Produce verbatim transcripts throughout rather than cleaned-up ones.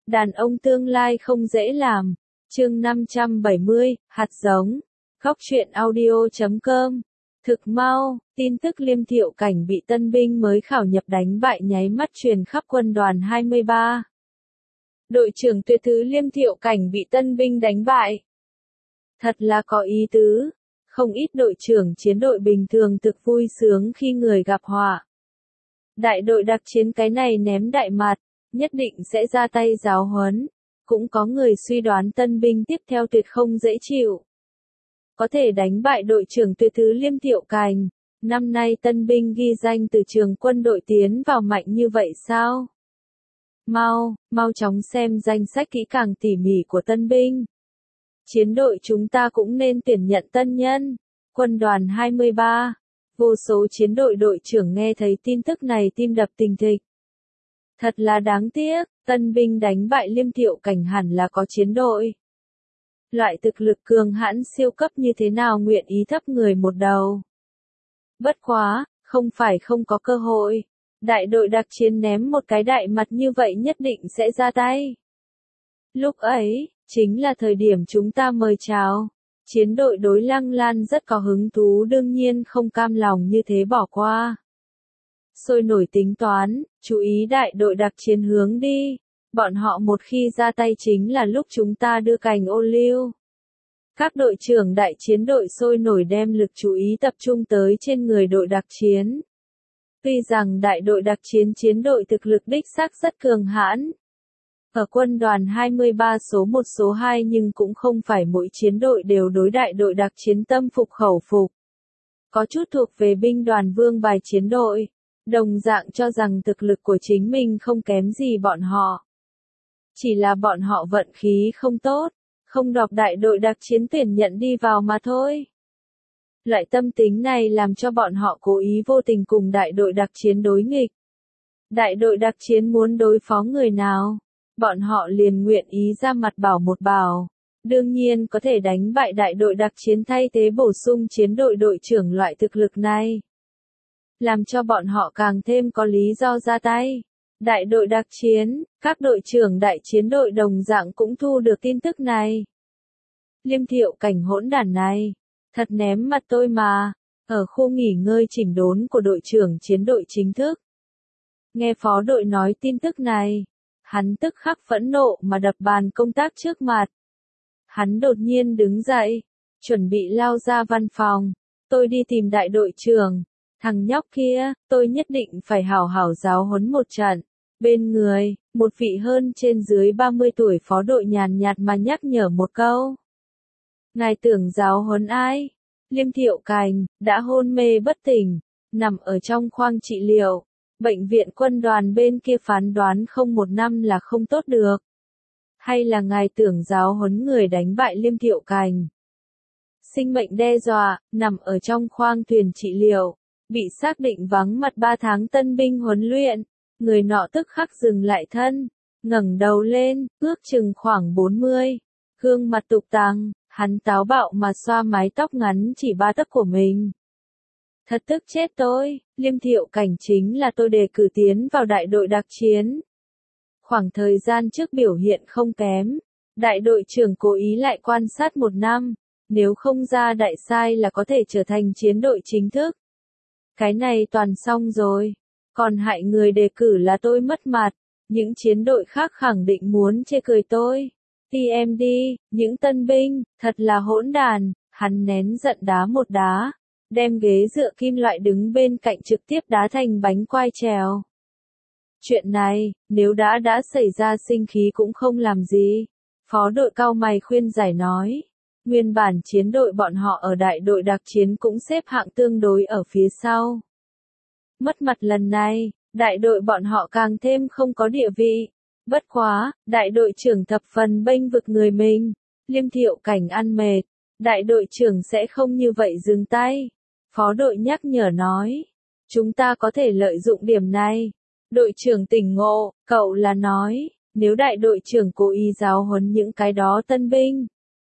Đàn ông tương lai không dễ làm. Chương năm trăm bảy mươi, hạt giống. Góc truyện audio chấm com. Thực mau, tin tức Liêm Thiệu Cảnh bị tân binh mới khảo nhập đánh bại nháy mắt truyền khắp quân đoàn hai mươi ba. Đội trưởng tuyệt thứ Liêm Thiệu Cảnh bị tân binh đánh bại. Thật là có ý tứ. Không ít đội trưởng chiến đội bình thường thực vui sướng khi người gặp họa. Đại đội đặc chiến cái này ném đại mặt, nhất định sẽ ra tay giáo huấn. Cũng có người suy đoán tân binh tiếp theo tuyệt không dễ chịu. Có thể đánh bại đội trưởng tuyệt thứ Liêm Thiệu Cảnh. Năm nay tân binh ghi danh từ trường quân đội tiến vào mạnh như vậy sao? Mau, mau chóng xem danh sách kỹ càng tỉ mỉ của tân binh. Chiến đội chúng ta cũng nên tuyển nhận tân nhân. Quân đoàn hai mươi ba. Vô số chiến đội đội trưởng nghe thấy tin tức này tim đập thình thịch. Thật là đáng tiếc, tân binh đánh bại Liêm Thiệu Cảnh hẳn là có chiến đội. Loại thực lực cường hãn siêu cấp như thế nào nguyện ý thấp người một đầu. Bất quá, không phải không có cơ hội. Đại đội đặc chiến ném một cái đại mặt như vậy nhất định sẽ ra tay. Lúc ấy, chính là thời điểm chúng ta mời chào. Chiến đội đối Lăng Lan rất có hứng thú đương nhiên không cam lòng như thế bỏ qua. Sôi nổi tính toán, chú ý đại đội đặc chiến hướng đi. Bọn họ một khi ra tay chính là lúc chúng ta đưa cành ô liu. Các đội trưởng đại chiến đội sôi nổi đem lực chú ý tập trung tới trên người đội đặc chiến. Tuy rằng đại đội đặc chiến chiến đội thực lực đích xác rất cường hãn. Ở quân đoàn hai mươi ba số một số hai nhưng cũng không phải mỗi chiến đội đều đối đại đội đặc chiến tâm phục khẩu phục. Có chút thuộc về binh đoàn vương bài chiến đội, đồng dạng cho rằng thực lực của chính mình không kém gì bọn họ. Chỉ là bọn họ vận khí không tốt, không đọc đại đội đặc chiến tuyển nhận đi vào mà thôi. Loại tâm tính này làm cho bọn họ cố ý vô tình cùng đại đội đặc chiến đối nghịch. Đại đội đặc chiến muốn đối phó người nào, bọn họ liền nguyện ý ra mặt bảo một bảo. Đương nhiên có thể đánh bại đại đội đặc chiến thay thế bổ sung chiến đội đội trưởng loại thực lực này. Làm cho bọn họ càng thêm có lý do ra tay. Đại đội đặc chiến, các đội trưởng đại chiến đội đồng dạng cũng thu được tin tức này. Liêm Thiệu Cảnh hỗn đản này, thật ném mặt tôi mà. Ở khu nghỉ ngơi chỉnh đốn của đội trưởng chiến đội chính thức. Nghe phó đội nói tin tức này, hắn tức khắc phẫn nộ mà đập bàn công tác trước mặt. Hắn đột nhiên đứng dậy, chuẩn bị lao ra văn phòng. Tôi đi tìm đại đội trưởng. Thằng nhóc kia, tôi nhất định phải hảo hảo giáo huấn một trận. Bên người, một vị hơn trên dưới ba mươi tuổi phó đội nhàn nhạt mà nhắc nhở một câu. Ngài tưởng giáo huấn ai? Liêm Thiệu Cảnh, đã hôn mê bất tỉnh, nằm ở trong khoang trị liệu. Bệnh viện quân đoàn bên kia phán đoán không một năm là không tốt được. Hay là ngài tưởng giáo huấn người đánh bại Liêm Thiệu Cảnh? Sinh mệnh đe dọa, nằm ở trong khoang thuyền trị liệu. Bị xác định vắng mặt ba tháng tân binh huấn luyện, người nọ tức khắc dừng lại thân, ngẩng đầu lên, ước chừng khoảng bốn mươi, gương mặt tục tằng, hắn táo bạo mà xoa mái tóc ngắn chỉ ba tấc của mình. Thật tức chết tôi, Liêm Thiệu Cảnh chính là tôi đề cử tiến vào đại đội đặc chiến. Khoảng thời gian trước biểu hiện không kém, đại đội trưởng cố ý lại quan sát một năm, nếu không ra đại sai là có thể trở thành chiến đội chính thức. Cái này toàn xong rồi, còn hại người đề cử là tôi mất mặt, những chiến đội khác khẳng định muốn chê cười tôi. tê em đê, những tân binh, thật là hỗn đàn, hắn nén giận đá một đá, đem ghế dựa kim loại đứng bên cạnh trực tiếp đá thành bánh quai trèo. Chuyện này, nếu đã đã xảy ra sinh khí cũng không làm gì, phó đội cao mày khuyên giải nói. Nguyên bản chiến đội bọn họ ở đại đội đặc chiến cũng xếp hạng tương đối ở phía sau. Mất mặt lần này, đại đội bọn họ càng thêm không có địa vị. Bất quá, đại đội trưởng thập phần bênh vực người mình. Liêm Thiệu Cảnh ăn mệt, đại đội trưởng sẽ không như vậy dừng tay. Phó đội nhắc nhở nói, chúng ta có thể lợi dụng điểm này. Đội trưởng tỉnh ngộ, cậu là nói, nếu đại đội trưởng cố ý giáo huấn những cái đó tân binh,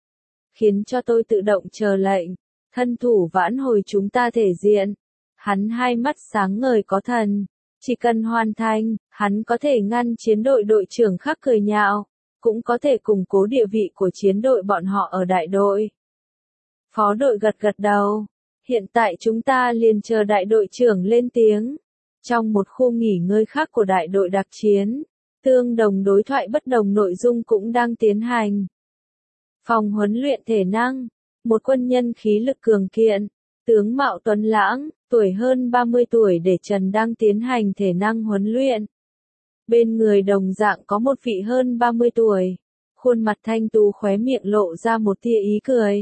khiến cho tôi tự động chờ lệnh, thân thủ vãn hồi chúng ta thể diện. Hắn hai mắt sáng ngời có thần, Chỉ cần hoàn thành, hắn có thể ngăn chiến đội đội trưởng khác cười nhạo, cũng có thể củng cố địa vị của chiến đội bọn họ ở đại đội. Phó đội gật gật đầu. Hiện tại chúng ta liền chờ đại đội trưởng lên tiếng. Trong một khu nghỉ ngơi khác của đại đội đặc chiến, tương đồng đối thoại bất đồng nội dung cũng đang tiến hành. Phòng huấn luyện thể năng, một quân nhân khí lực cường kiện, tướng mạo tuấn lãng, tuổi hơn ba mươi tuổi để Trần đang tiến hành thể năng huấn luyện. Bên người đồng dạng có một vị hơn ba mươi tuổi, khuôn mặt thanh tú khóe miệng lộ ra một tia ý cười.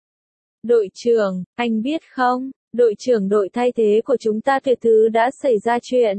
Đội trưởng, anh biết không, đội trưởng đội thay thế của chúng ta tuyệt thứ đã xảy ra chuyện.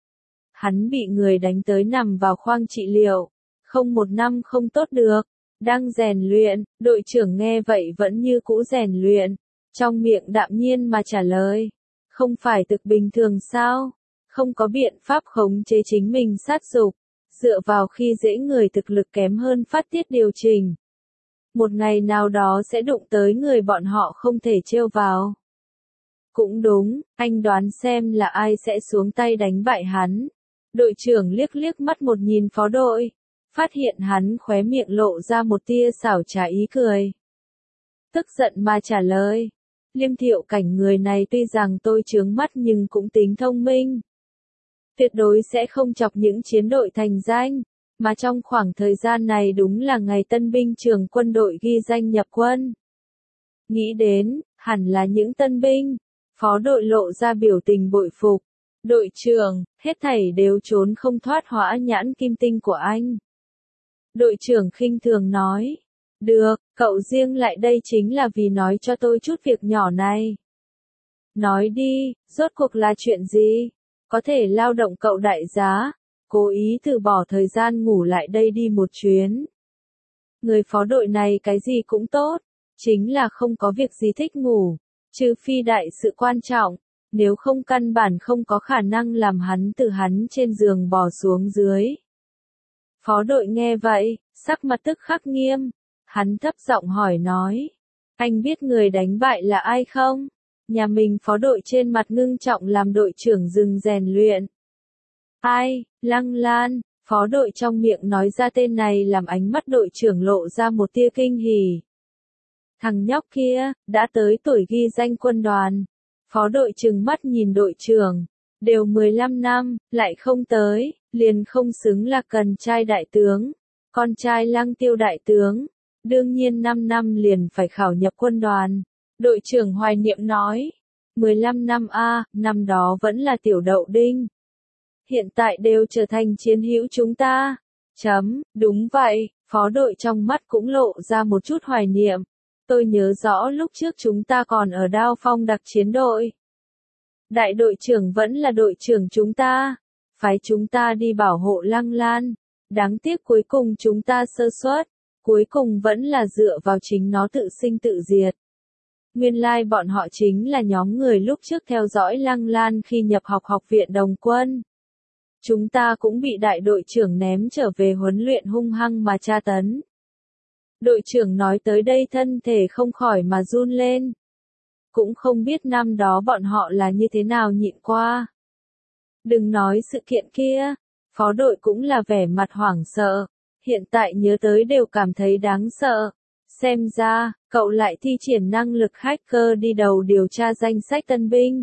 Hắn bị người đánh tới nằm vào khoang trị liệu, không một năm không tốt được, đang rèn luyện, đội trưởng nghe vậy vẫn như cũ rèn luyện, trong miệng đạm nhiên mà trả lời. Không phải thực bình thường sao, không có biện pháp khống chế chính mình sát dục, dựa vào khi dễ người thực lực kém hơn phát tiết điều chỉnh. Một ngày nào đó sẽ đụng tới người bọn họ không thể trêu vào. Cũng đúng, anh đoán xem là ai sẽ xuống tay đánh bại hắn. Đội trưởng liếc liếc mắt một nhìn phó đội, phát hiện hắn khóe miệng lộ ra một tia xảo trá ý cười. Tức giận mà trả lời, Liêm Thiệu Cảnh người này tuy rằng tôi chướng mắt nhưng cũng tính thông minh. Tuyệt đối sẽ không chọc những chiến đội thành danh, mà trong khoảng thời gian này đúng là ngày tân binh trường quân đội ghi danh nhập quân. Nghĩ đến, hẳn là những tân binh, phó đội lộ ra biểu tình bội phục. Đội trưởng, hết thảy đều trốn không thoát hỏa nhãn kim tinh của anh. Đội trưởng khinh thường nói, được, cậu riêng lại đây chính là vì nói cho tôi chút việc nhỏ này. Nói đi, rốt cuộc là chuyện gì? Có thể lao động cậu đại giá, cố ý từ bỏ thời gian ngủ lại đây đi một chuyến. Người phó đội này cái gì cũng tốt, chính là không có việc gì thích ngủ, trừ phi đại sự quan trọng, nếu không căn bản không có khả năng làm hắn từ hắn trên giường bò xuống dưới. Phó đội nghe vậy, sắc mặt tức khắc nghiêm, hắn thấp giọng hỏi nói, anh biết người đánh bại là ai không? Nhà mình phó đội trên mặt ngưng trọng làm đội trưởng dừng rèn luyện. Ai, Lăng Lan, phó đội trong miệng nói ra tên này làm ánh mắt đội trưởng lộ ra một tia kinh hỉ. Thằng nhóc kia, đã tới tuổi ghi danh quân đoàn. Phó đội trừng mắt nhìn đội trưởng, đều mười lăm năm, lại không tới, liền không xứng là cần trai đại tướng, con trai Lăng Tiêu đại tướng, đương nhiên năm năm liền phải khảo nhập quân đoàn. Đội trưởng hoài niệm nói, mười lăm năm a, năm đó vẫn là tiểu đậu đinh. Hiện tại đều trở thành chiến hữu chúng ta. Chấm, đúng vậy, phó đội trong mắt cũng lộ ra một chút hoài niệm. Tôi nhớ rõ lúc trước chúng ta còn ở Đao Phong đặc chiến đội. Đại đội trưởng vẫn là đội trưởng chúng ta, phái chúng ta đi bảo hộ Lăng Lan. Đáng tiếc cuối cùng chúng ta sơ suất, cuối cùng vẫn là dựa vào chính nó tự sinh tự diệt. Nguyên lai like bọn họ chính là nhóm người lúc trước theo dõi Lăng Lan khi nhập học học viện Đồng Quân. Chúng ta cũng bị đại đội trưởng ném trở về huấn luyện hung hăng mà tra tấn. Đội trưởng nói tới đây thân thể không khỏi mà run lên. Cũng không biết năm đó bọn họ là như thế nào nhịn qua. Đừng nói sự kiện kia, phó đội cũng là vẻ mặt hoảng sợ, hiện tại nhớ tới đều cảm thấy đáng sợ. Xem ra, cậu lại thi triển năng lực hacker đi đầu điều tra danh sách tân binh.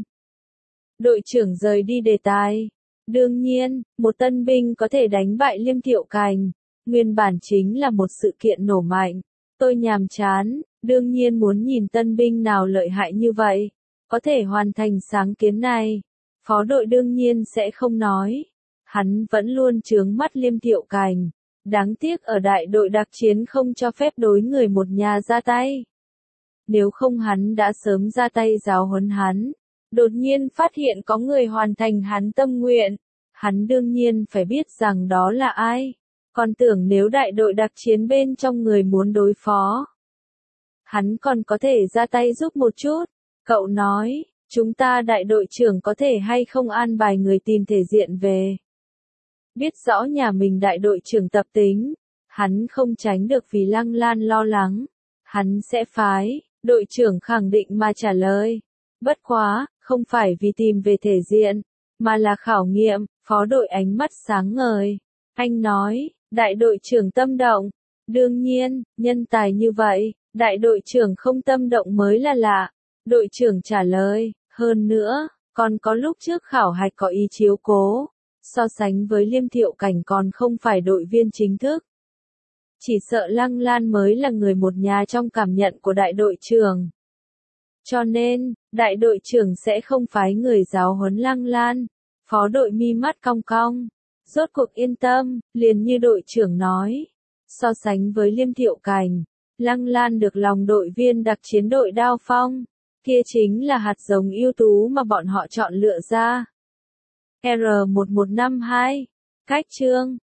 Đội trưởng rời đi đề tài. Đương nhiên, một tân binh có thể đánh bại Liêm Thiệu Cảnh, nguyên bản chính là một sự kiện nổ mạnh. Tôi nhàm chán, đương nhiên muốn nhìn tân binh nào lợi hại như vậy, có thể hoàn thành sáng kiến này. Phó đội đương nhiên sẽ không nói. Hắn vẫn luôn chướng mắt Liêm Thiệu Cảnh. Đáng tiếc ở đại đội đặc chiến không cho phép đối người một nhà ra tay. Nếu không hắn đã sớm ra tay giáo huấn hắn. Đột nhiên phát hiện có người hoàn thành hắn tâm nguyện. Hắn đương nhiên phải biết rằng đó là ai. Còn tưởng nếu đại đội đặc chiến bên trong người muốn đối phó, hắn còn có thể ra tay giúp một chút. Cậu nói, chúng ta đại đội trưởng có thể hay không an bài người tìm thể diện về. Biết rõ nhà mình đại đội trưởng tập tính, hắn không tránh được vì Lăng Lan lo lắng. Hắn sẽ phái, đội trưởng khẳng định mà trả lời. Bất quá, không phải vì tìm về thể diện, mà là khảo nghiệm, phó đội ánh mắt sáng ngời. Anh nói, đại đội trưởng tâm động. Đương nhiên, nhân tài như vậy, đại đội trưởng không tâm động mới là lạ. Đội trưởng trả lời, hơn nữa, còn có lúc trước khảo hạch có ý chiếu cố. So sánh với Liêm Thiệu Cảnh còn không phải đội viên chính thức. Chỉ sợ Lăng Lan mới là người một nhà trong cảm nhận của đại đội trưởng. Cho nên, đại đội trưởng sẽ không phái người giáo huấn Lăng Lan. Phó đội mi mắt cong cong. Rốt cuộc yên tâm, liền như đội trưởng nói. So sánh với Liêm Thiệu Cảnh, Lăng Lan được lòng đội viên đặc chiến đội Đao Phong. Kia chính là hạt giống ưu tú mà bọn họ chọn lựa ra. R một một năm hai. Cách chương